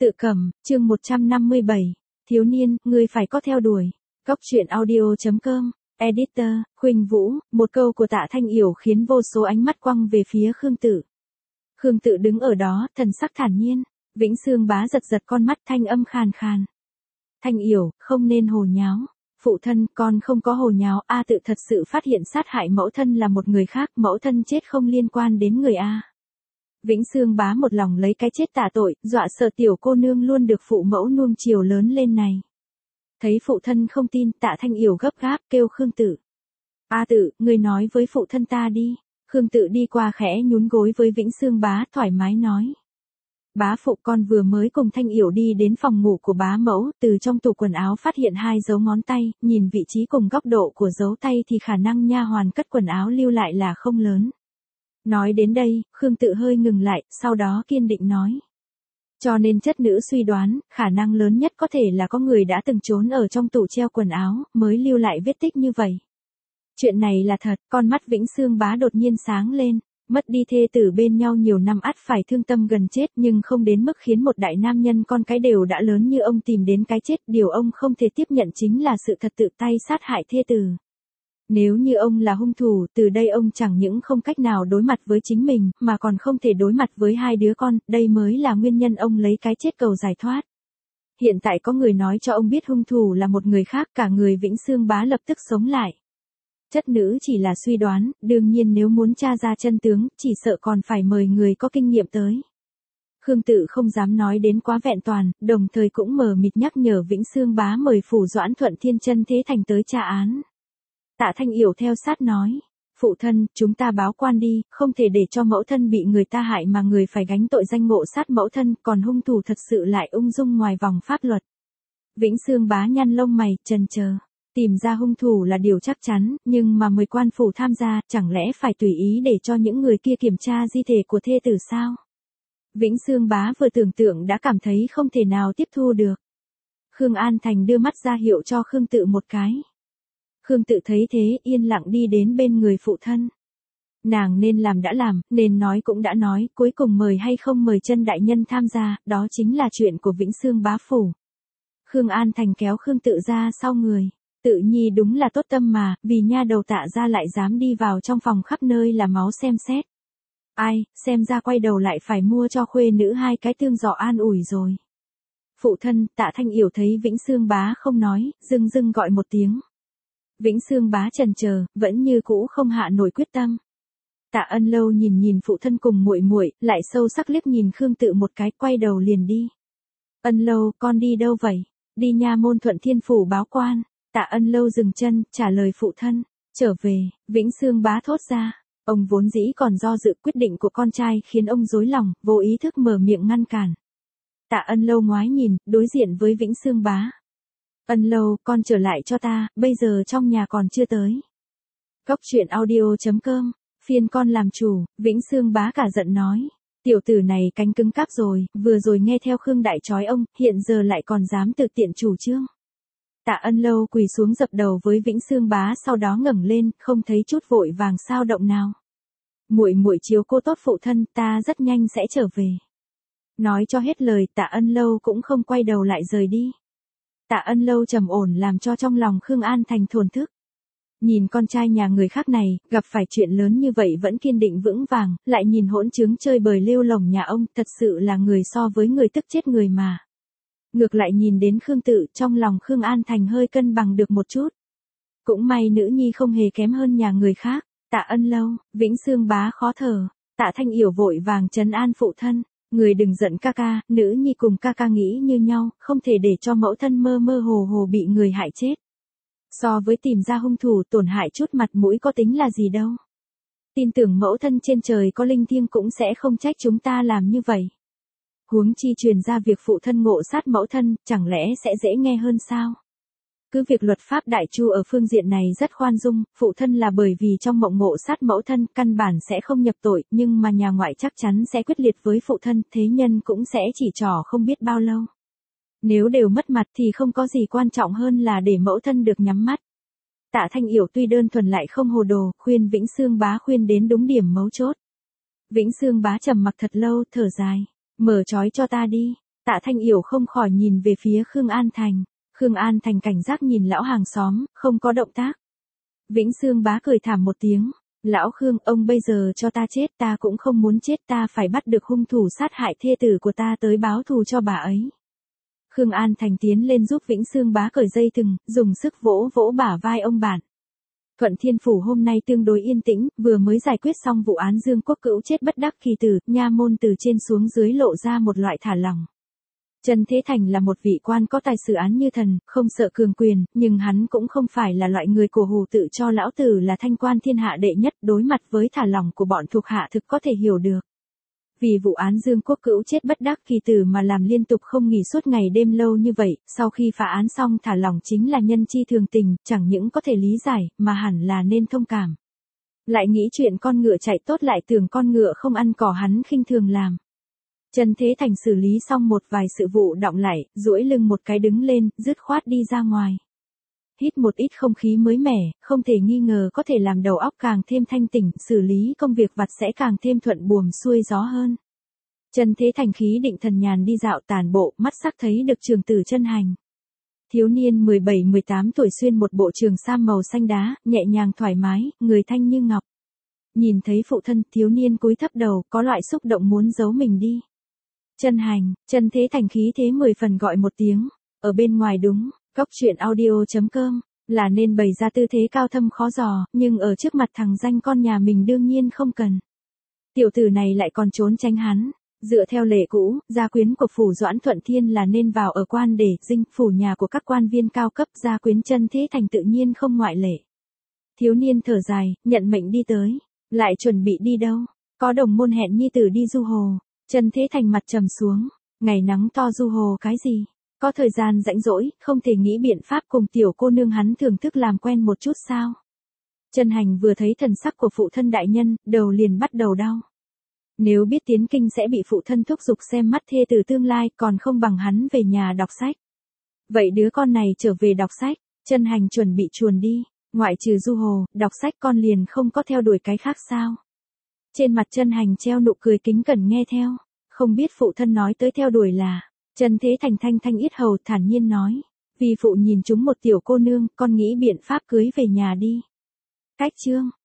Tự cầm, chương 157. Thiếu niên, ngươi phải có theo đuổi. Góc truyện audio.com. Editor, Khuynh Vũ. Một câu của Tạ Thanh Yểu khiến vô số ánh mắt quăng về phía Khương Tự. Khương Tự đứng ở đó, thần sắc thản nhiên. Vĩnh Xương Bá giật giật con mắt, thanh âm khàn khàn. Thanh Yểu, không nên hồ nháo. Phụ thân, con không có hồ nháo. A Tự thật sự phát hiện sát hại mẫu thân là một người khác, mẫu thân chết không liên quan đến người A. Vĩnh Xương Bá một lòng lấy cái chết tạ tội, dọa sợ tiểu cô nương luôn được phụ mẫu nuông chiều lớn lên này. Thấy phụ thân không tin, Tạ Thanh Yểu gấp gáp kêu Khương Tự. A Tự, ngươi nói với phụ thân ta đi. Khương Tự đi qua khẽ nhún gối với Vĩnh Xương Bá, thoải mái nói. Bá phụ, con vừa mới cùng Thanh Yểu đi đến phòng ngủ của bá mẫu, từ trong tủ quần áo phát hiện 2 dấu ngón tay, nhìn vị trí cùng góc độ của dấu tay thì khả năng nha hoàn cất quần áo lưu lại là không lớn. Nói đến đây, Khương Tự hơi ngừng lại, sau đó kiên định nói. Cho nên chất nữ suy đoán, khả năng lớn nhất có thể là có người đã từng trốn ở trong tủ treo quần áo, mới lưu lại vết tích như vậy. Chuyện này là thật, con mắt Vĩnh Xương Bá đột nhiên sáng lên, mất đi thê tử bên nhau nhiều năm ắt phải thương tâm gần chết nhưng không đến mức khiến một đại nam nhân con cái đều đã lớn như ông tìm đến cái chết. Điều ông không thể tiếp nhận chính là sự thật tự tay sát hại thê tử. Nếu như ông là hung thủ, từ đây ông chẳng những không cách nào đối mặt với chính mình, mà còn không thể đối mặt với 2 đứa con, đây mới là nguyên nhân ông lấy cái chết cầu giải thoát. Hiện tại có người nói cho ông biết hung thủ là một người khác, cả người Vĩnh Xương Bá lập tức sống lại. Chất nữ chỉ là suy đoán, đương nhiên nếu muốn tra ra chân tướng, chỉ sợ còn phải mời người có kinh nghiệm tới. Khương Tự không dám nói đến quá vẹn toàn, đồng thời cũng mờ mịt nhắc nhở Vĩnh Xương Bá mời phủ Doãn Thuận Thiên Chân Thế Thành tới tra án. Tạ Thanh Yểu theo sát nói, phụ thân, chúng ta báo quan đi, không thể để cho mẫu thân bị người ta hại mà người phải gánh tội danh ngộ sát mẫu thân, còn hung thủ thật sự lại ung dung ngoài vòng pháp luật. Vĩnh Xương Bá nhăn lông mày, chần chờ, tìm ra hung thủ là điều chắc chắn, nhưng mà mời quan phủ tham gia, chẳng lẽ phải tùy ý để cho những người kia kiểm tra di thể của thê tử sao? Vĩnh Xương Bá vừa tưởng tượng đã cảm thấy không thể nào tiếp thu được. Khương An Thành đưa mắt ra hiệu cho Khương Tự một cái. Khương Tự thấy thế, yên lặng đi đến bên người phụ thân. Nàng nên làm đã làm, nên nói cũng đã nói, cuối cùng mời hay không mời Chân đại nhân tham gia, đó chính là chuyện của Vĩnh Xương Bá phủ. Khương An Thành kéo Khương Tự ra sau người. Tự nhi đúng là tốt tâm mà, vì nha đầu Tạ ra lại dám đi vào trong phòng khắp nơi là máu xem xét. Ai, xem ra quay đầu lại phải mua cho khuê nữ 2 cái tương giỏ an ủi rồi. Phụ thân, Tạ Thanh Yểu thấy Vĩnh Xương Bá không nói, dưng dưng gọi một tiếng. Vĩnh Xương Bá chần chờ, vẫn như cũ không hạ nổi quyết tâm. Tạ Ân Lâu nhìn phụ thân cùng muội muội, lại sâu sắc liếc nhìn Khương Tự một cái, quay đầu liền đi. Ân Lâu, con đi đâu vậy? Đi nha môn Thuận Thiên phủ báo quan. Tạ Ân Lâu dừng chân, trả lời phụ thân. Trở về, Vĩnh Xương Bá thốt ra. Ông vốn dĩ còn do dự, quyết định của con trai khiến ông rối lòng, vô ý thức mở miệng ngăn cản. Tạ Ân Lâu ngoái nhìn, đối diện với Vĩnh Xương Bá. Ân Lâu, con trở lại cho ta, bây giờ trong nhà còn chưa tới. Góc truyện audio.com, phiên con làm chủ, Vĩnh Xương Bá cả giận nói. Tiểu tử này cánh cứng cáp rồi, vừa rồi nghe theo Khương Đại trói ông, hiện giờ lại còn dám tự tiện chủ trương. Tạ Ân Lâu quỳ xuống dập đầu với Vĩnh Xương Bá, sau đó ngẩng lên, không thấy chút vội vàng sao động nào. Muội muội chiếu cô tốt phụ thân, ta rất nhanh sẽ trở về. Nói cho hết lời, Tạ Ân Lâu cũng không quay đầu lại rời đi. Tạ Ân Lâu trầm ổn làm cho trong lòng Khương An Thành thổn thức. Nhìn con trai nhà người khác này, gặp phải chuyện lớn như vậy vẫn kiên định vững vàng, lại nhìn hỗn trướng chơi bời lêu lổng nhà ông, thật sự là người so với người tức chết người mà. Ngược lại nhìn đến Khương Tự, trong lòng Khương An Thành hơi cân bằng được một chút. Cũng may nữ nhi không hề kém hơn nhà người khác. Tạ Ân Lâu, Vĩnh Xương Bá khó thở. Tạ Thanh Yểu vội vàng trấn an phụ thân. Người đừng giận ca ca, nữ nhi cùng ca ca nghĩ như nhau, không thể để cho mẫu thân mơ mơ hồ hồ bị người hại chết. So với tìm ra hung thủ tổn hại chút mặt mũi có tính là gì đâu. Tin tưởng mẫu thân trên trời có linh thiêng cũng sẽ không trách chúng ta làm như vậy. Huống chi truyền ra việc phụ thân ngộ sát mẫu thân, chẳng lẽ sẽ dễ nghe hơn sao? Cứ việc luật pháp Đại Chu ở phương diện này rất khoan dung, phụ thân là bởi vì trong mộng ngộ sát mẫu thân, căn bản sẽ không nhập tội, nhưng mà nhà ngoại chắc chắn sẽ quyết liệt với phụ thân, thế nhân cũng sẽ chỉ trỏ không biết bao lâu. Nếu đều mất mặt thì không có gì quan trọng hơn là để mẫu thân được nhắm mắt. Tạ Thanh Yểu tuy đơn thuần lại không hồ đồ, khuyên Vĩnh Xương Bá khuyên đến đúng điểm mấu chốt. Vĩnh Xương Bá trầm mặc thật lâu, thở dài. Mở trói cho ta đi. Tạ Tạ Thanh Yểu không khỏi nhìn về phía Khương An Thành. Khương An Thành cảnh giác nhìn lão hàng xóm, không có động tác. Vĩnh Xương Bá cười thảm một tiếng. Lão Khương, ông bây giờ cho ta chết, ta cũng không muốn chết, ta phải bắt được hung thủ sát hại thê tử của ta tới báo thù cho bà ấy. Khương An Thành tiến lên giúp Vĩnh Xương Bá cởi dây thừng, dùng sức vỗ vỗ bả vai ông bạn. Thuận Thiên Phủ hôm nay tương đối yên tĩnh, vừa mới giải quyết xong vụ án Dương Quốc Cữu chết bất đắc kỳ tử, nha môn từ trên xuống dưới lộ ra một loại thả lỏng. Trần Thế Thành là một vị quan có tài xử án như thần, không sợ cường quyền, nhưng hắn cũng không phải là loại người cổ hủ tự cho lão tử là thanh quan thiên hạ đệ nhất, đối mặt với thả lỏng của bọn thuộc hạ thực có thể hiểu được. Vì vụ án Dương Quốc Cữu chết bất đắc kỳ tử mà làm liên tục không nghỉ suốt ngày đêm lâu như vậy, sau khi phá án xong thả lỏng chính là nhân chi thường tình, chẳng những có thể lý giải, mà hẳn là nên thông cảm. Lại nghĩ chuyện con ngựa chạy tốt lại tưởng con ngựa không ăn cỏ hắn khinh thường làm. Trần Thế Thành xử lý xong một vài sự vụ đọng lại, duỗi lưng một cái đứng lên, dứt khoát đi ra ngoài. Hít một ít không khí mới mẻ, không thể nghi ngờ có thể làm đầu óc càng thêm thanh tỉnh, xử lý công việc vặt sẽ càng thêm thuận buồm xuôi gió hơn. Trần Thế Thành khí định thần nhàn đi dạo tản bộ, mắt sắc thấy được Trường Tử Chân Hành. Thiếu niên 17-18 tuổi xuyên một bộ trường sam màu xanh đá, nhẹ nhàng thoải mái, người thanh như ngọc. Nhìn thấy phụ thân, thiếu niên cúi thấp đầu, có loại xúc động muốn giấu mình đi. Chân Hành, Trần Thế Thành khí thế 10 phần gọi một tiếng, ở bên ngoài đúng, góc truyện audio.com, là nên bày ra tư thế cao thâm khó dò, nhưng ở trước mặt thằng danh con nhà mình đương nhiên không cần. Tiểu tử này lại còn trốn tránh hắn, dựa theo lệ cũ, gia quyến của phủ Doãn Thuận Thiên là nên vào ở quan để dinh, phủ nhà của các quan viên cao cấp, gia quyến Trần Thế Thành tự nhiên không ngoại lệ. Thiếu niên thở dài, nhận mệnh đi tới, lại chuẩn bị đi đâu, có đồng môn hẹn nhi tử đi du hồ. Trần Thế Thành mặt trầm xuống, ngày nắng to du hồ cái gì, có thời gian rảnh rỗi, không thể nghĩ biện pháp cùng tiểu cô nương hắn thưởng thức làm quen một chút sao. Trần Hành vừa thấy thần sắc của phụ thân đại nhân, đầu liền bắt đầu đau. Nếu biết tiến kinh sẽ bị phụ thân thúc giục xem mắt thê từ tương lai, còn không bằng hắn về nhà đọc sách. Vậy đứa con này trở về đọc sách, Trần Hành chuẩn bị chuồn đi, ngoại trừ du hồ, đọc sách con liền không có theo đuổi cái khác sao. Trên mặt Trần Hành treo nụ cười kính cẩn nghe theo, không biết phụ thân nói tới theo đuổi là. Trần Thế Thành thanh thanh yết hầu thản nhiên nói, vì phụ nhìn chúng một tiểu cô nương, con nghĩ biện pháp cưới về nhà đi. Cách chương